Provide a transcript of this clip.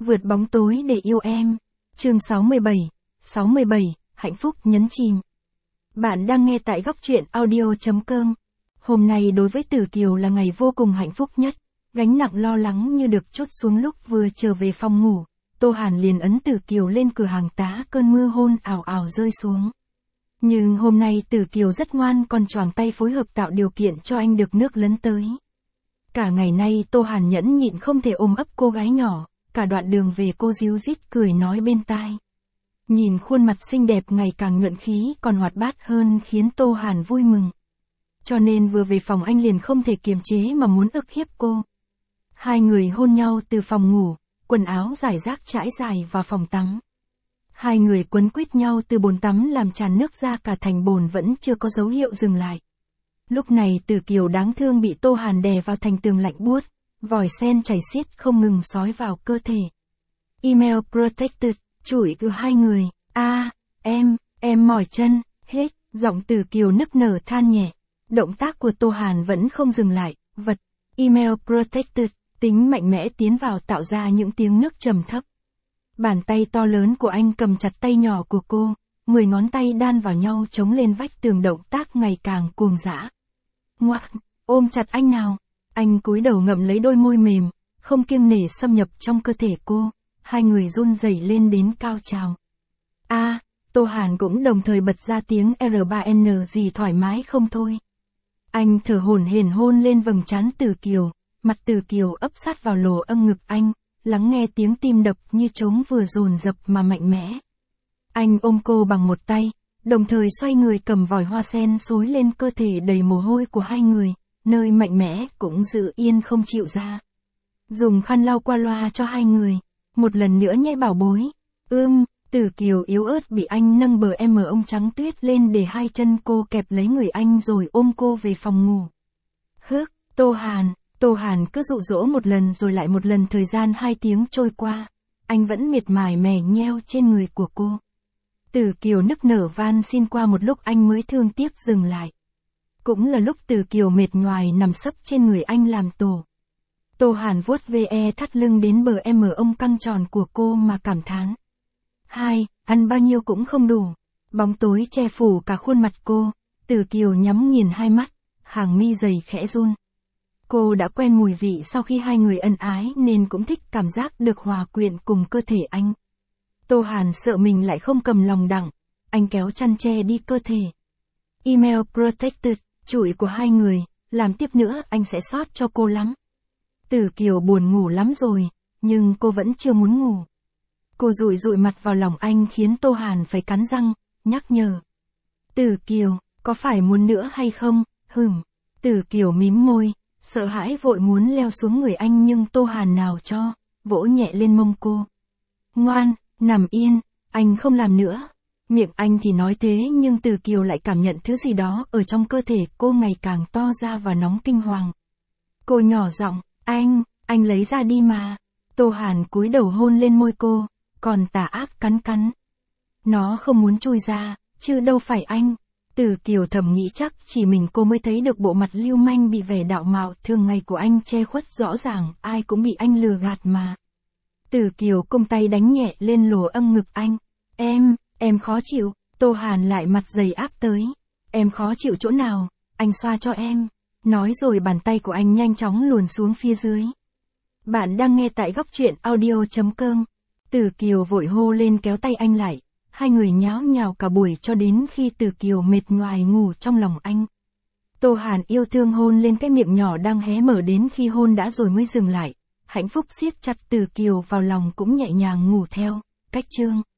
Vượt bóng tối để yêu em. Chương 67, hạnh phúc nhấn chìm. Bạn đang nghe tại góc truyện audio.com. Hôm nay đối với Tử Kiều là ngày vô cùng hạnh phúc nhất. Gánh nặng lo lắng như được trút xuống lúc vừa trở về phòng ngủ. Tô Hàn liền ấn Tử Kiều lên cửa hàng tá, cơn mưa hôn ảo ảo rơi xuống. Nhưng hôm nay Tử Kiều rất ngoan, còn choàng tay phối hợp tạo điều kiện cho anh được nước lấn tới. Cả ngày nay Tô Hàn nhẫn nhịn không thể ôm ấp cô gái nhỏ. Cả đoạn đường về cô ríu rít cười nói bên tai. Nhìn khuôn mặt xinh đẹp ngày càng nhuận khí còn hoạt bát hơn khiến Tô Hàn vui mừng. Cho nên vừa về phòng anh liền không thể kiềm chế mà muốn ức hiếp cô. Hai người hôn nhau từ phòng ngủ, quần áo rải rác trải dài vào phòng tắm. Hai người quấn quýt nhau từ bồn tắm làm tràn nước ra cả thành bồn vẫn chưa có dấu hiệu dừng lại. Lúc này Tử Kiều đáng thương bị Tô Hàn đè vào thành tường lạnh buốt. Vòi sen chảy xiết không ngừng xói vào cơ thể. Email protected, chửi từ hai người. Em mỏi chân, hết, giọng Tử Kiều nức nở than nhẹ. Động tác của Tô Hàn vẫn không dừng lại, email protected, tính mạnh mẽ tiến vào tạo ra những tiếng nước trầm thấp. Bàn tay to lớn của anh cầm chặt tay nhỏ của cô, 10 ngón tay đan vào nhau chống lên vách tường, động tác ngày càng cuồng dã. Ngoạc, ôm chặt anh nào. Anh cúi đầu ngậm lấy đôi môi mềm, không kiêng nể xâm nhập trong cơ thể cô, hai người run rẩy lên đến cao trào. Tô Hàn cũng đồng thời bật ra tiếng R3N gì thoải mái không thôi. Anh thở hổn hển hôn lên vầng trán Tử Kiều, mặt Tử Kiều ấp sát vào lỗ âm ngực anh, lắng nghe tiếng tim đập như trống vừa dồn dập mà mạnh mẽ. Anh ôm cô bằng một tay, đồng thời xoay người cầm vòi hoa sen xối lên cơ thể đầy mồ hôi của hai người. Nơi mạnh mẽ cũng giữ yên không chịu ra. Dùng khăn lau qua loa cho hai người. Một lần nữa nhé bảo bối. Tử Kiều yếu ớt bị anh nâng bờ em ông trắng tuyết lên để hai chân cô kẹp lấy người anh rồi ôm cô về phòng ngủ. Tô Hàn cứ dụ dỗ một lần rồi lại một lần, thời gian 2 tiếng trôi qua. Anh vẫn miệt mài mè nheo trên người của cô. Tử Kiều nức nở van xin, qua một lúc anh mới thương tiếc dừng lại. Cũng là lúc Tử Kiều mệt nhoài nằm sấp trên người anh làm tổ. Tô Hàn vuốt ve thắt lưng đến bờ em ông căng tròn của cô mà cảm thán. Ăn bao nhiêu cũng không đủ. Bóng tối che phủ cả khuôn mặt cô, Tử Kiều nhắm nghiền hai mắt, hàng mi dày khẽ run. Cô đã quen mùi vị sau khi hai người ân ái nên cũng thích cảm giác được hòa quyện cùng cơ thể anh. Tô Hàn sợ mình lại không cầm lòng đặng, anh kéo chăn che đi cơ thể. Email protected, chửi của hai người, làm tiếp nữa anh sẽ xót cho cô lắm. Tử Kiều buồn ngủ lắm rồi, nhưng cô vẫn chưa muốn ngủ. Cô dụi mặt vào lòng anh khiến Tô Hàn phải cắn răng, nhắc nhở. Tử Kiều, có phải muốn nữa hay không? Tử Kiều mím môi, sợ hãi vội muốn leo xuống người anh nhưng Tô Hàn nào cho, vỗ nhẹ lên mông cô. Ngoan, nằm yên, anh không làm nữa. Miệng anh thì nói thế nhưng Tử Kiều lại cảm nhận thứ gì đó ở trong cơ thể cô ngày càng to ra và nóng kinh hoàng. Cô nhỏ giọng, anh lấy ra đi mà. Tô Hàn cúi đầu hôn lên môi cô, còn tà ác cắn. Nó không muốn chui ra, chứ đâu phải anh. Tử Kiều thầm nghĩ chắc chỉ mình cô mới thấy được bộ mặt lưu manh bị vẻ đạo mạo thường ngày của anh che khuất, rõ ràng ai cũng bị anh lừa gạt mà. Tử Kiều cung tay đánh nhẹ lên lỗ âm ngực anh. Em khó chịu. Tô Hàn lại mặt dày áp tới. Em khó chịu chỗ nào? Anh xoa cho em. Nói rồi bàn tay của anh nhanh chóng luồn xuống phía dưới. Bạn đang nghe tại góc truyện audio.com. Tử Kiều vội hô lên kéo tay anh lại. Hai người nháo nhào cả buổi cho đến khi Tử Kiều mệt nhoài ngủ trong lòng anh. Tô Hàn yêu thương hôn lên cái miệng nhỏ đang hé mở, đến khi hôn đã rồi mới dừng lại. Hạnh phúc siết chặt Tử Kiều vào lòng cũng nhẹ nhàng ngủ theo. Cách chương